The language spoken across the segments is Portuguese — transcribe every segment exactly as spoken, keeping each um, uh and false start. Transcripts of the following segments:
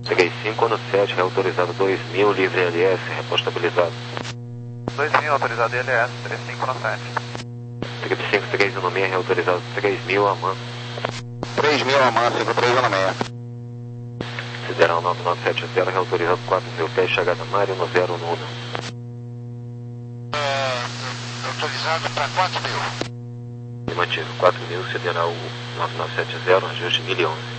três cinco no sete, reautorizado dois mil, livre L S, repostabilizado. dois mil, autorizado L S, três cinco no sete. Trip cinco três um seis, reautorizado três mil, Aman. três mil, Aman, cinco três um seis. Sideral nove nove sete zero, reautorizado quatro mil pés, chegada Mário no zero no Uno. É, autorizado para quatro mil. Afirmativo, quatro mil, sideral nove nove sete zero, ajuste mil e onze.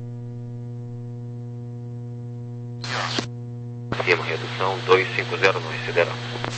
Firma, redução dois cinco zero no sideral.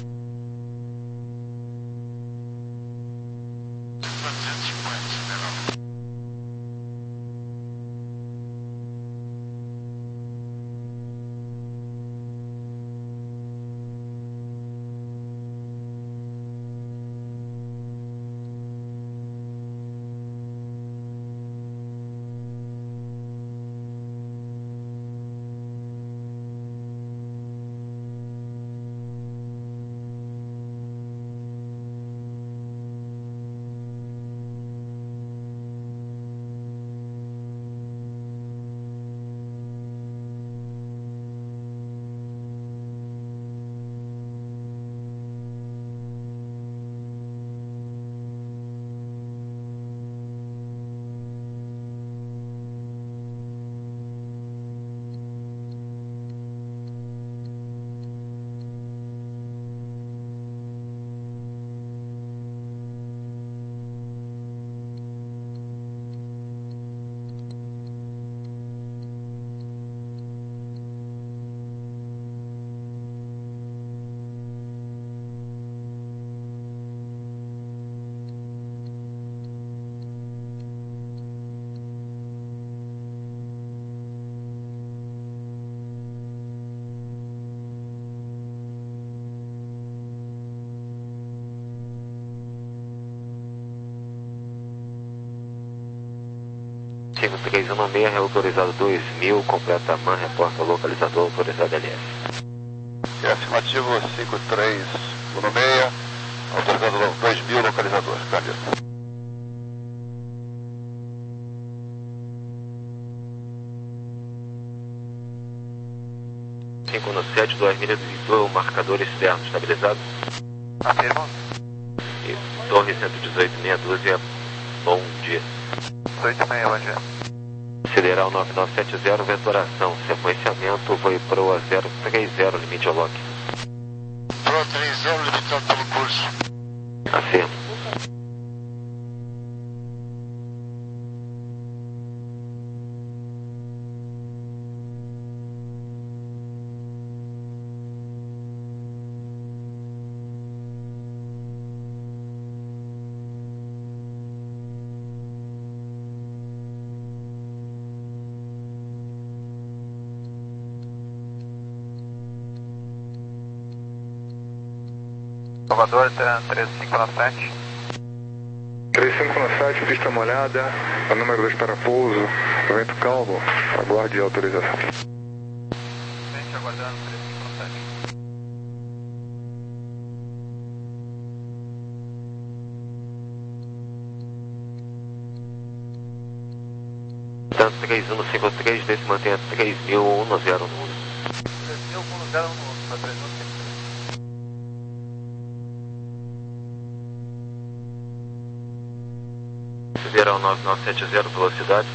cinco três um seis, reautorizado dois mil, completa A M A N, reporta localizador, autorizado L S. É afirmativo cinco três um seis, autorizado dois mil, localizador, cadê? cinco no sete, duas milhas do marcador externo, estabilizado? Afirmo. Isso, torre cento e dezoito, meia dúzia, bom dia. oito seis, bom dia. Sideral nove nove sete zero, vetoração, sequenciamento, foi pro a zero três zero, limite ao lock. Pro três zero, limitado pelo curso. Afirmo. Salvador, três cinco no sete. três cinco no sete, pista molhada, o número dois para pouso, vento calmo, aguarde a autorização. Gente, aguardando, três cinco no sete. Tanto três um cinco três, desse mantenha três mil um zero no Uno. três mil um zero no Uno, para três mil cinco três. Sideral nove nove sete zero, velocidade.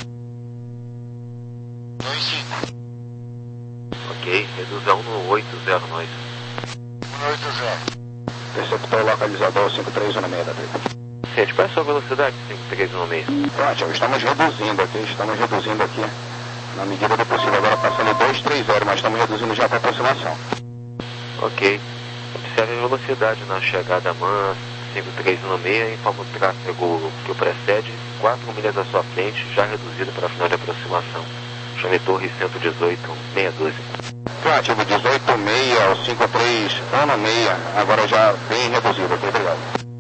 dois cinco. Ok, reduz a um no oito zero, nós. um oito zero. Receptor localizador cinco três um seis da tribo. Sente, qual é a sua velocidade? cinco três um seis. Pronto, estamos reduzindo aqui, estamos reduzindo aqui na medida do possível. Agora passando dois três zero, mas estamos reduzindo já para aproximação. Ok. Observe a velocidade na chegada M A N cinco três um seis, informa o tráfego que o precede, quatro milhas à sua frente, já reduzido para final de aproximação. Chame Torre cento e dezoito, meia dúzia. Ativo dezoito seis ao cinco três um seis, agora já bem reduzido, ok, obrigado.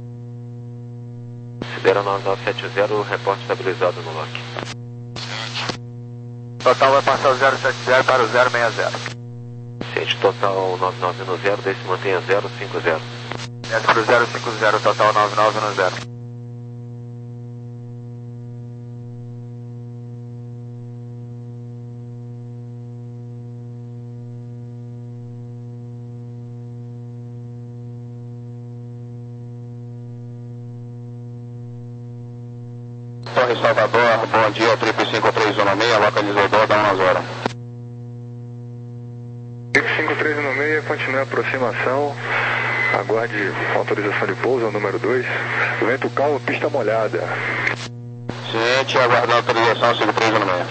Sideral nove nove sete zero, reporte estabilizado no lock. Total vai passar o zero sete zero para o zero seis zero. Ciente, total nove nove um zero, desse mantenha zero cinco zero. Desce para o zero cinco zero, total nove nove um zero. Torre Salvador, bom dia, triplo cinco três um seis, localizador da um zero. triplo cinco três um seis, continue a aproximação, aguarde autorização de pouso, número dois, vento calmo, pista molhada. Ciente, aguardando autorização, cinco três um seis.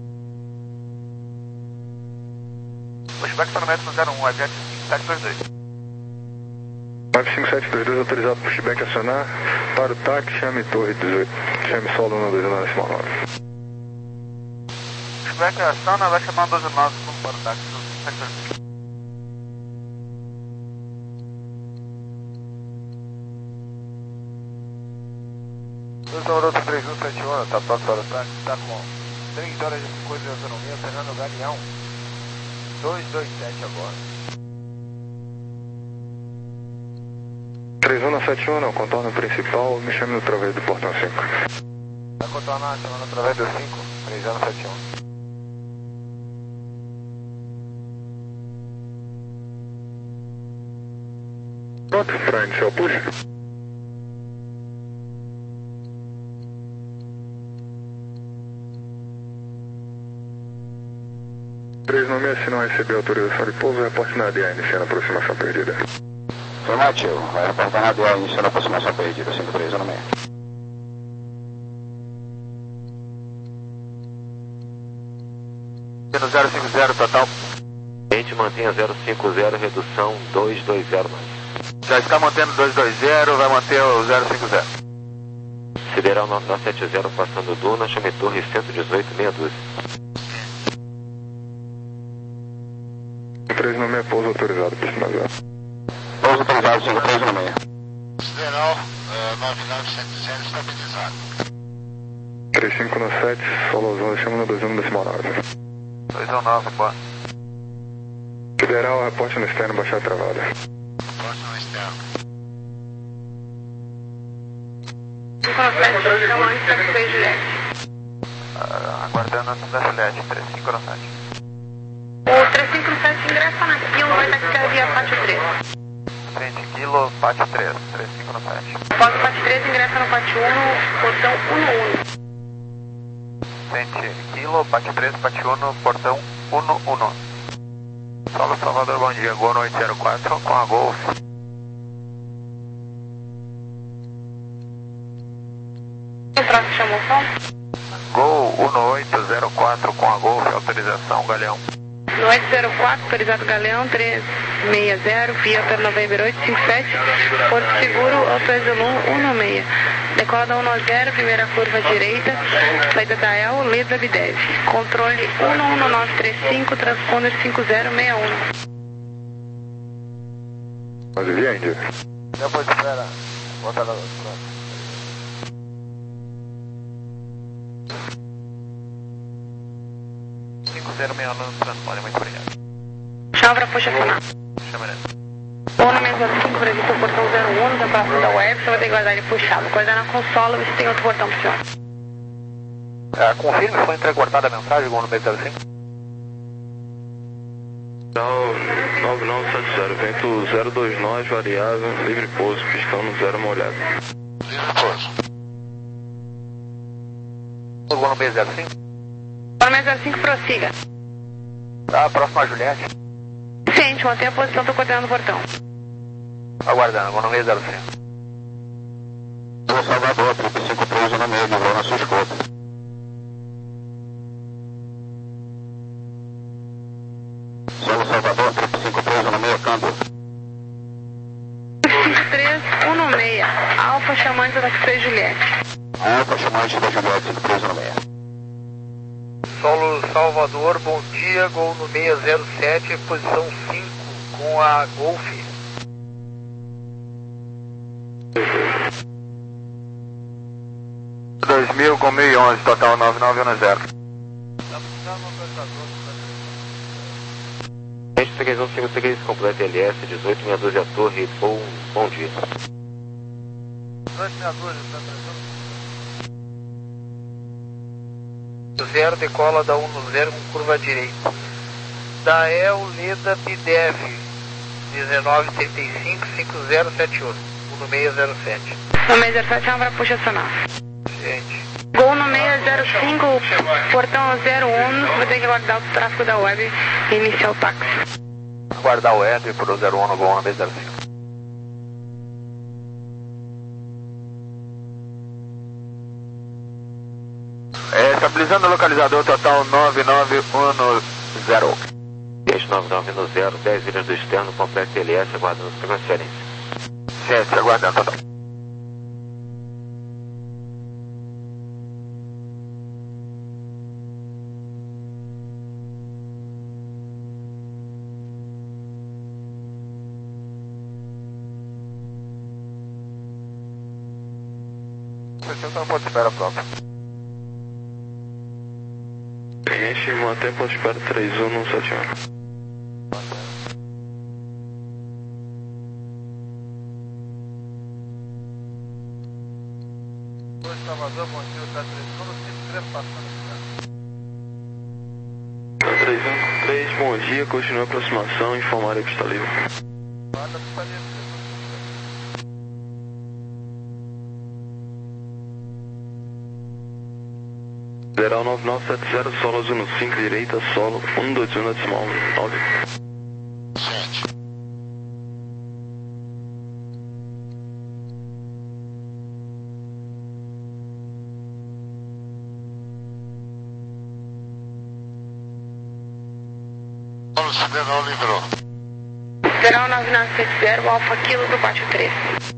Pushback está no metro zero um, aviante cinco sete dois dois. nove cinco sete dois dois, autorizado pushback acionar, para o táxi, chame torre dezoito, chame solo um dois nove decimal nove. Pushback aciona, vai chamar doze nove para o táxi, cinco sete dois dois. Toronto três um sete um, está pronto para o táxi, está com três horas de cinquenta de autonomia, Fernando Galeão, dois dois sete agora. três um sete um, não, contorno principal, me chame no através do portão cinco. Vai contornar, chamando através do cinco, três um sete um. Pronto, para iniciar o push. três um seis, se não recebeu autorização de pouso, reporte na D A iniciando a aproximação perdida. Afirmativo, vai reportar na D A iniciando a aproximação perdida, cinco três um seis. zero cinco zero total. A gente mantenha zero cinco zero, redução dois dois zero mais. Já está mantendo dois dois zero, vai manter o zero cinco zero. Sideral nove nove sete zero, passando Duna, chame torre cento e dezoito, meia dúzia. três um seis, pouso autorizado, pista zero. Pouso autorizado, cinco três um seis. Sideral nove nove sete zero, estabilizado. três cinco sete, solozão, chama no dois um decimal nove. dois um nove, boa. Federal, reporte no externo, baixar travada. Reporte no externo. Uh, aguardando da Celeste, três cinco sete. O três cinco sete ingressa na Kilo, vai taxiar via Pátio três. Frente Kilo, Pátio três, três cinco sete. Após o Pátio três, ingressa no Pátio um, portão um um. Frente Kilo, Pátio três, Pátio um, portão um um. Solo Salvador, bom dia, Gol no oito zero quatro com a Golf. O próximo chamou o som? Gol um oito zero quatro com a Golf, autorização Galeão. No oito zero quatro, autorizado Galeão, três seis zero, via pelo November oito cinco sete, Porto Seguro, Alto Exelon um seis. Decola da um zero, primeira curva direita, saída da E L, Leda Videv. Controle um um nove três cinco, transponder cinco zero seis um. Mas via Índia. Depois espera, volta lá. cinco zero seis um no transponder, muito obrigado. Chama para puxa final. Chama ele. Ou na mesa cinco, previsto o portão zero um, da próxima da web, você vai ter que guardar ele puxado. Guardar na consola, você tem outro portão pro senhor. Uh, confirme, foi entrecortada a mensagem, Gol no meio zero cinco. nove nove sete zero, vento zero dois nove, variável, livre pouso, pistão no zero molhado. Livre pouso. Gol no meio zero cinco. Para mesa zero cinco, prossiga. Tá, próximo a Juliette. Ciente, mantém a posição, estou coordenando o portão. Aguardando, Gol no meio zero cinco. São Salvador, triplo cinco três um seis, livrou na sua escolta. São Salvador, triplo cinco três um seis, câmbio. cinco três um seis, Alfa chamante da Taxi Juliette. Alfa chamante da Juliette, cinco três um seis. Solo Salvador, bom dia, Gol no seis zero sete, posição cinco com a Golf. dois mil com mil e onze, total nove nove um zero. Gente três um cinco três, completa L S, dezoito meia dúzia Torre, bom, bom dia. Zero decola da um no zero com curva direita. Da E L Leda Bidev dezenove trinta e cinco, cinco zero sete um, um seis zero sete. No seis zero sete, chama para puxa acionar. Gente. Gol no seis zero cinco, portão zero um, vai ter que aguardar o tráfego da web e iniciar o táxi. Aguardar o web por zero um no gol no seis zero cinco. É, estabilizando o localizador total nove nove um zero. Peixe nove nove um zero, dez ilhas do externo, complexo L S, aguardando transferência. Gente, aguardando total. Você está no ponto de espera próprio. Enche, mantém ponto de espera três um no sete um. Salvador, bom dia, está três um, cinco três passando. três um três, bom dia, continua a aproximação, informar a pista livre. Manda pista livre. Federal nove nove sete zero, solo azul no cinco, direita, solo um dois um decimal nove. Federal liberou. Federal nove nove sete zero, Alfa Kilo do Pátio três.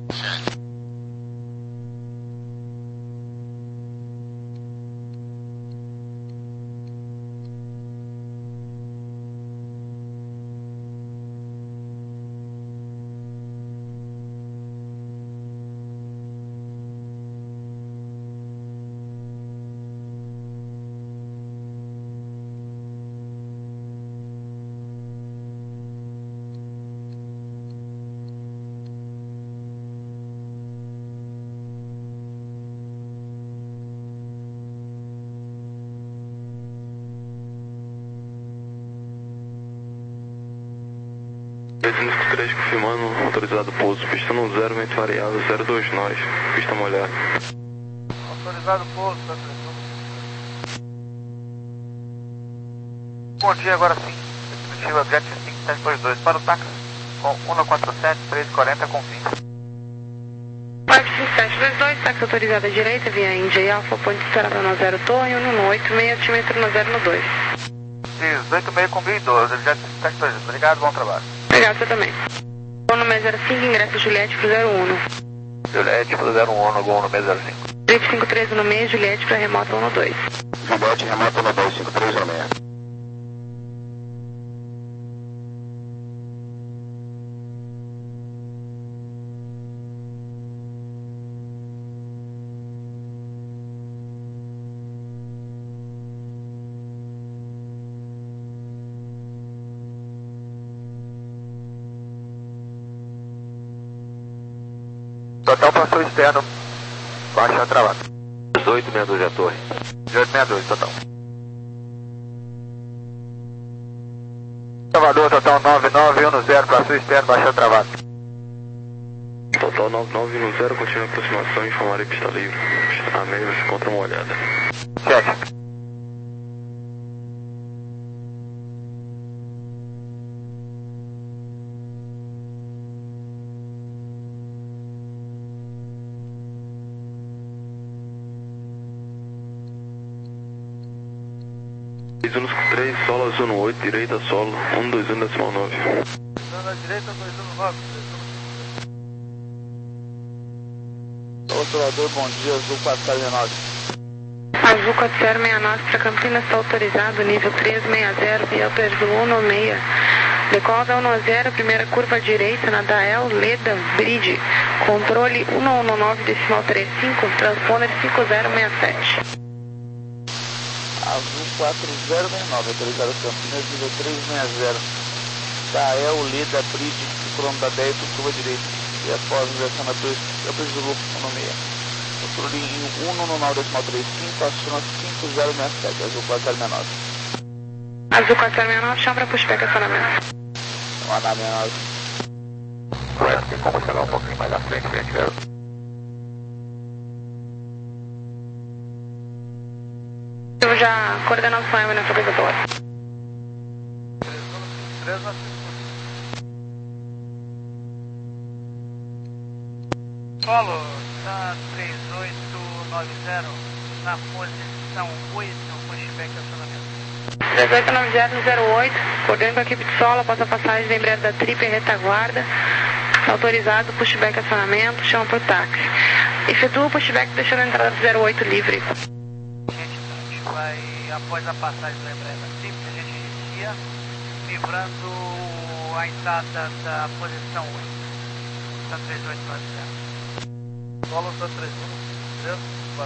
três cinco três confirmando, autorizado pouso, pista no zero, vento variável, zero dois nós, pista molhada. Autorizado pouso, tá três um. Bom dia, agora sim. Definitiva Jet cinco sete dois dois para o táxi com um quatro sete três quatro zero com fim. Web cinco sete dois dois, táxi autorizado à direita, via Índia Alfa, ponte esperada no zero Torre, um no oito seis, altímetro no zero no dois. Isso, oito seis com doze, Jet cinco sete dois dois. Obrigado, bom trabalho. Obrigado, você também. Gol no seis zero cinco, ingresso Juliette pro zero um. Juliette pro zero um no gol no seis zero cinco. Drift cinco três no meio, Juliette para remota um no dois. Juliette, remota no dois cinco três no meio. Total passou externo, baixa travado. dezoito sessenta e dois a torre. dezoito sessenta e dois, total. Salvador, total nove nove um zero, passou externo, baixa travado. Total nove nove um zero, continua a aproximação, informar a pista livre. A meia se encontra molhada. Cheque. três um três, solo azul no oito, direita, solo um dois um decimal nove. Na direita, dois um nove. Controlador, bom dia, Azul quatro zero nove. Azul quatro zero seis nove para Campinas, está autorizado, nível três seis zero, via Perdu um no seis. Decola da um zero, primeira curva à direita, na Dael, Leda, Bridge. Controle um um nove, decimal trinta e cinco, transponder cinco zero seis sete. Azul quatro zero seis nove, autorizado Campinas, nível três seis zero. Dael, Leda, Bridge, crono da dez, curva direita. E após inversão na dois, eu preciso do lucro no seis. Controle em um um nove, decimal trinta e cinco, aciona cinco zero seis sete, Azul quatro zero seis nove. Azul quatro zero seis nove, chama para pushback, acionamento. Mandar seis nove. Correto, tem como chegar um pouquinho mais à frente, frente, velho. Eu já coordenando com a Emily nessa coisa. três na Polo, tá três oito nove zero, na posição oito, pushback acionamento. três oito nove zero zero oito, coordenando com a equipe de solo, após a passagem da embreagem da trip e retaguarda. Autorizado, pushback acionamento, chama pro táxi. Efetua o pushback deixando a entrada do zero oito livre. Gente, a gente vai, após a passagem da embreagem da trip, a gente inicia livrando a entrada da posição oito. Tá três oito nove zero. Solo tá três um, três,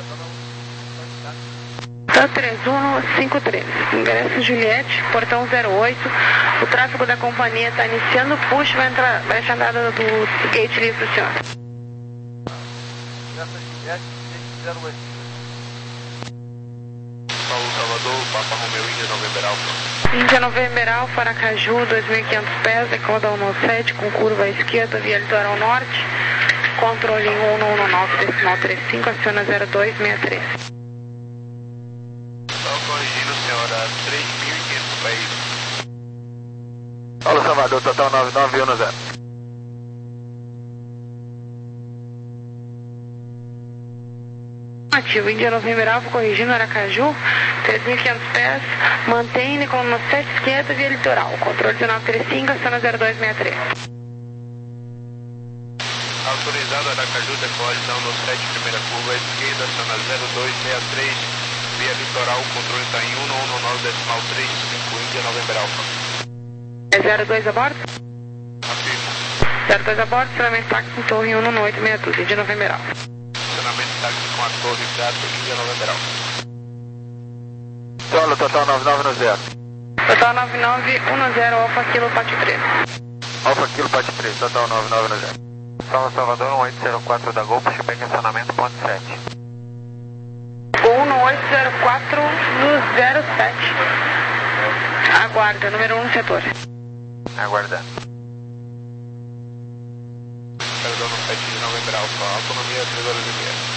vazando, Tá três um cinco três, ingresso Juliette, portão zero oito, o tráfego da companhia está iniciando o push, vai entrar, vai achar a entrada do gate livre pro senhor. Ingresso Juliette, zero oito. Paulo Salvador, Papa Romeu, Índia November Alfa. Índia November Alfa, Aracaju, dois mil e quinhentos pés, decoda um nove sete, com curva à esquerda, via litoral norte, controle um um um nove, decimal trinta e cinco, aciona zero dois seis três. Corrigindo, senhora, três mil e quinhentos pés. Paulo Salvador, total nove nove um zero. Ativo, Índia November Alfa, corrigindo Aracaju, três mil e quinhentos pés, mantém coluna sete esquerda, via litoral, controle dezenove trinta e cinco, aciona zero dois seis três. Autorizado Aracaju, decolagem no sete, primeira curva à esquerda, aciona zero dois seis três. Via litoral, o controle está em um um nove, decimal trinta e cinco, Índia November Alfa. É zero dois a bordo? Afirmo. zero dois a bordo, acionamento táxi com torre um um oito seis dois, Índia November Alfa. Acionamento táxi com a torre Gato, Índia November Alfa. Solo, total nove nove um zero. Total nove nove um zero, Alfa Kilo Pátio três. Alfa Kilo Pátio três, total nove nove um zero. São Salvador, um oito zero quatro da Gol, pushback acionamento, ponto sete. um oito zero quatro no zero sete. Aguarda, número um no setor. Aguardando. Perdão no sete de November Alfa, autonomia três horas e meia.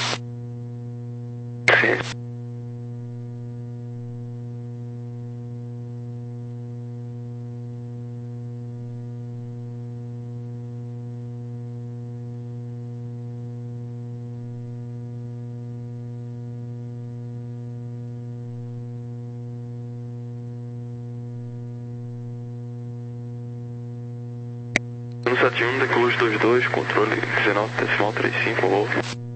sete um, decolagem dois dois, controle dezenove, decimal trinta e cinco, Wolf.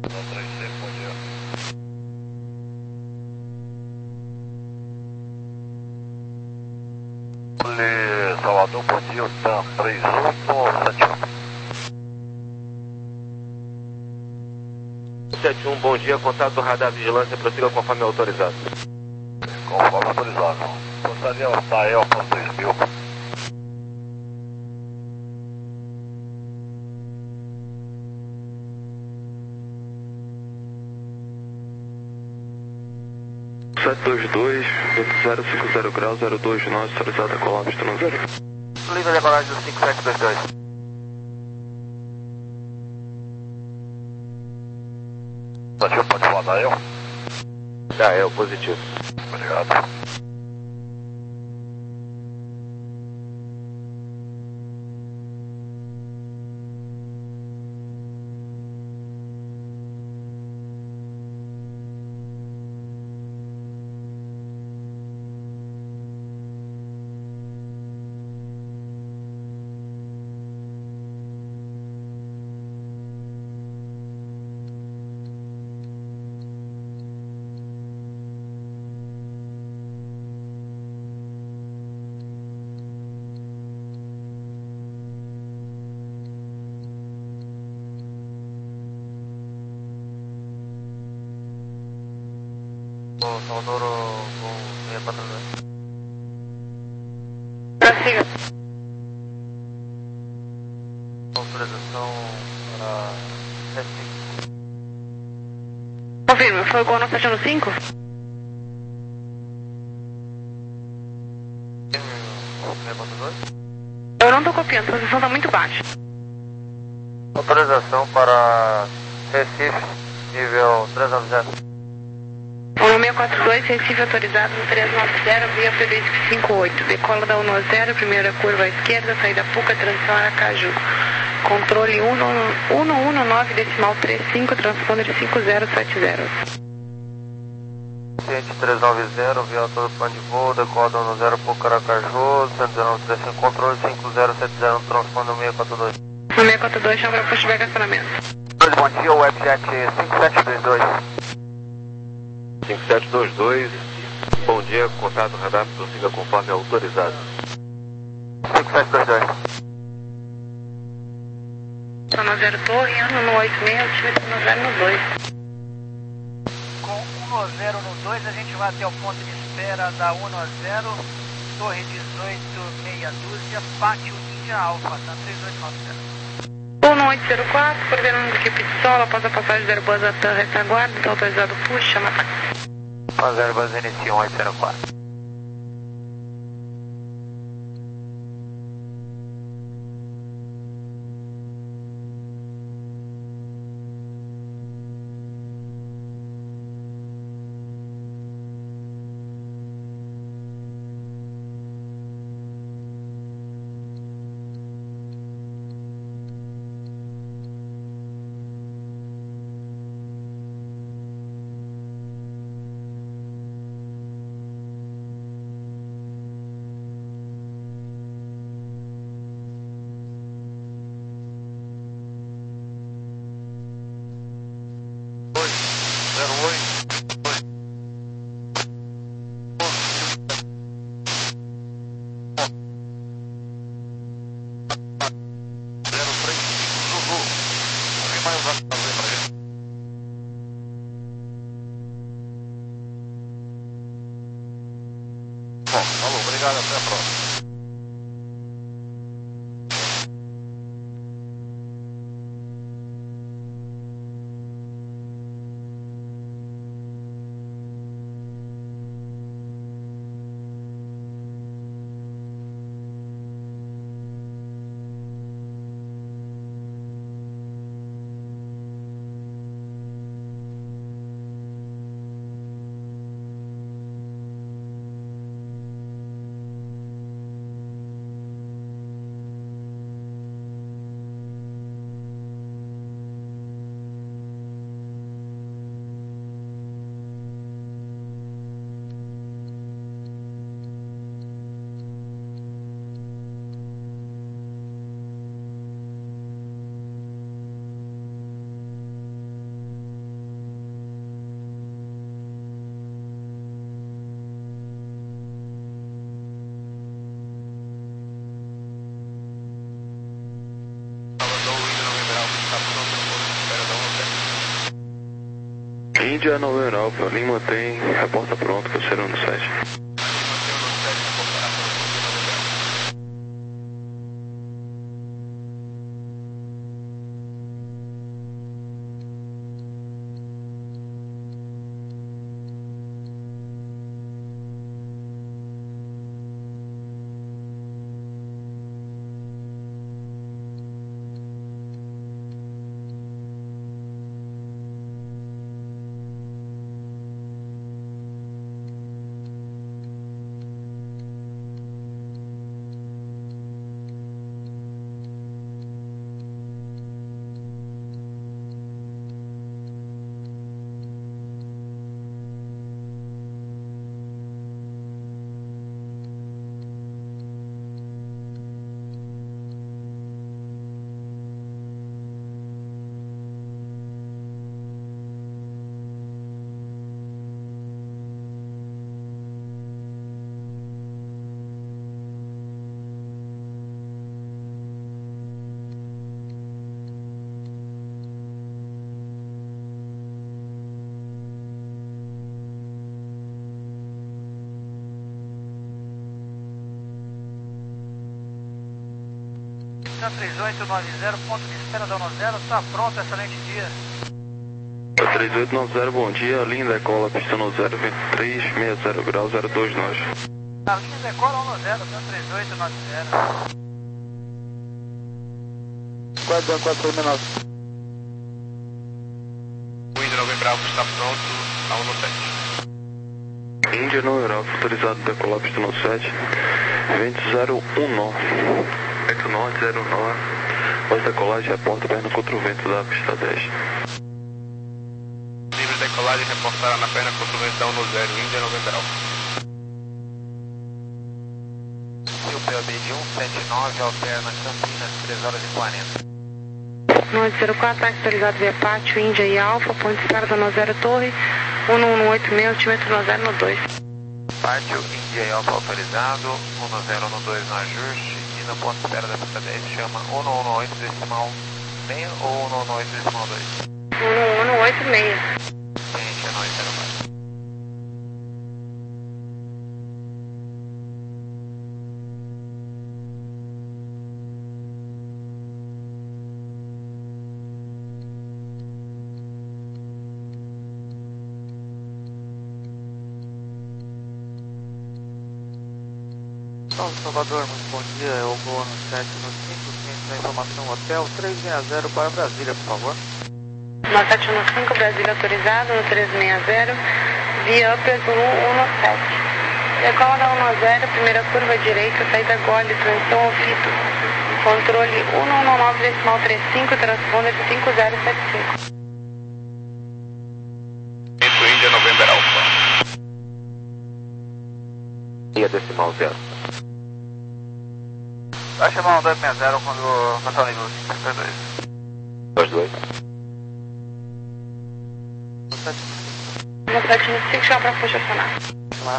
Salvador, bom dia, tá três um sete um. sete um, bom dia, contato radar vigilância, prossiga conforme autorizado. Conforme autorizado. Portaria Tael, dois mil. sete dois dois, zero cinco zero grau, zero dois nove, autorizado a colar, pista no zero. Livre a decolagem do cinco sete dois dois. Positivo, pode falar da eu? Da El, positivo. Obrigado. Salvador com meia patrulha. Prossiga. Autorização para sete cinco. Confirma, foi igual no fechando cinco? Meia patrulha. Eu não tô copiando, a posição tá muito baixa. Autorização para Recife, nível três nove zero. um seis quatro dois, Recife autorizado no três nove zero, via P B cinco oito. Decola da um zero, primeira curva à esquerda, saída Puca, transição Aracaju. Controle um um um nove, decimal trinta e cinco, transponder cinco zero sete zero. Ciente três nove zero, via todo plano de voo, decola da um zero, Puca, Aracaju, cento e dezenove, trinta e cinco, controle cinco zero sete zero, transponder seis quatro dois. seis quatro dois, chama para pushback acionamento. Bom dia, Webjet cinco sete dois dois. cinco sete dois dois, bom dia, contato radar, prossiga conforme autorizado. cinco sete dois dois. Sono zero torre, ano no oito seis, altímetro no zero no dois. Com um zero no dois, a gente vai até o ponto de espera da um zero, torre dezoito, meia dúzia, pátio Índia Alfa, tá três oito nove zero. um oito zero quatro, coordenando a equipe de solo, após a passagem da Airbus até retaguarda, está autorizado o push, chama ataque. Após a Airbus inicia um oito zero quatro. Bom, falou, obrigado, até a próxima. Índia Novembro Alfa, Lima tem, reporta pronto, que eu serão no sete. três oito nove zero, ponto de espera da um zero, está pronto, excelente dia. três oito nove zero, bom dia, linha decola, pista no zero vinte e três, sessenta grau, zero dois nós. A linha decola um zero, três oito nove zero. quatro quatro nove. O Índia Novembro Alfa está pronto, a um sete. Índia não Europa, autorizado decolar pista no sete, vento zero um nó, vento norte zero nó, após decolagem reporta perna contra o vento da pista dez. Livre decolagem reportará na perna contra o ventão no zero, Índia Novembro Alfa. E o P O B de cento e setenta e nove alterna Campinas, três horas e quarenta. nove zero quatro, autorizado via Pátio, Índia e Alfa, ponto de espera da nove zero Torre, um um oito seis, altímetro nove zero um dois. Pátio, Índia e Alfa autorizado, um zero um dois no ajuste e no ponto de espera da pista dez chama um um oito decimal seis ou um um oito decimal dois? um um oito seis. Gente, é nove zero quatro. Salvador, muito bom dia. Eu vou no sete no cinco, ciência da informação hotel três seis zero para Brasília, por favor. No sete um cinco, Brasília autorizado, no três seis zero, via Upper Zulu um sete. Decola da um zero, primeira curva direita, saída gole, transição ouvido. Controle um um nove decimal trinta e cinco, transponder cinco zero sete cinco. Vento Índia Novembro Alfa. E a decimal zero. Vai chamar um dois seis zero quando passar o nível cinco dois. dois dois. No sete um cinco, chama para funcionar. Lá.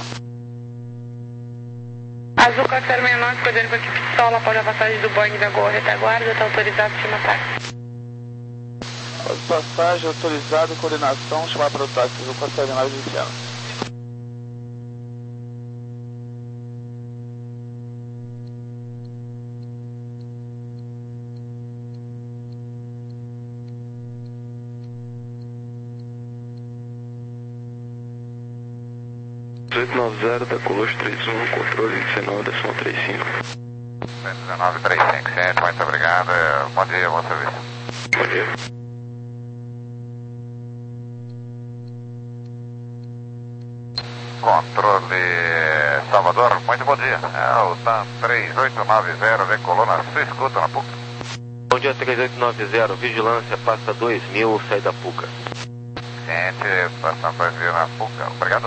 Azul quatro zero seis nove, poder com equipe de solo após a passagem do Boeing da Gol retaguarda, está autorizado, chama táxi. Após passagem, autorizado e coordenação, chamar para o táxi Azul quatro zero nove iniciando. dezoito noventa, decolou três um, controle dezenove decimal trinta e cinco. dezenove trinta e cinco, gente, muito obrigado. Bom dia, bom serviço. Bom dia. Controle Salvador, muito bom dia. É o TAM três oito nove zero, decolou na sua escuta na PUC. Bom dia, três oito nove zero, vigilância, pasta dois mil, sai da PUCA. Gente, passando dois mil na PUC, obrigado.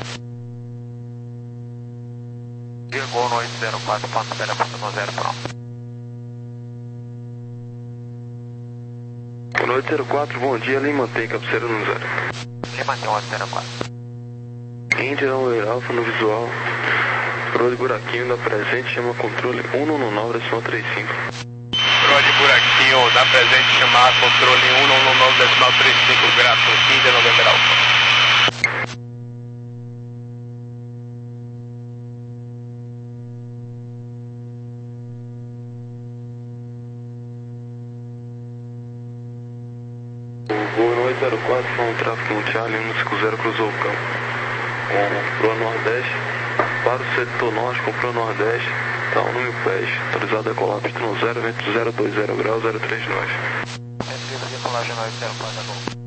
Virgou no oito zero quatro, ponto de espera, ponto no zero, pronto. No oito zero quatro, bom dia, Lima mantém cabeceira no zero. Lima tem oito zero quatro. Índia não Alfa no visual, pro de buraquinho da presente chama controle um um nove decimal trinta e cinco. Pro de buraquinho da presente chamar controle um um nove decimal trinta e cinco, grato, Índia Novembro Alfa. Voo no oito zero quatro, com o tráfego no Charlie um cinco zero, cruzou o campo. Com proa Nordeste, para o setor norte, com proa Nordeste, tá um número pés, autorizado a decolar pista no zero, vento zero dois zero graus, zero três nove. Recibo de decolagem no oito zero quatro,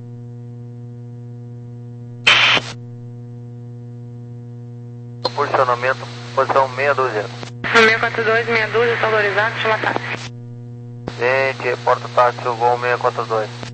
posicionamento, posição meia dúzia. No seis quatro dois, meia dúzia, está autorizado, chama táxi. Gente, reporta táxi, o voo seis quatro dois.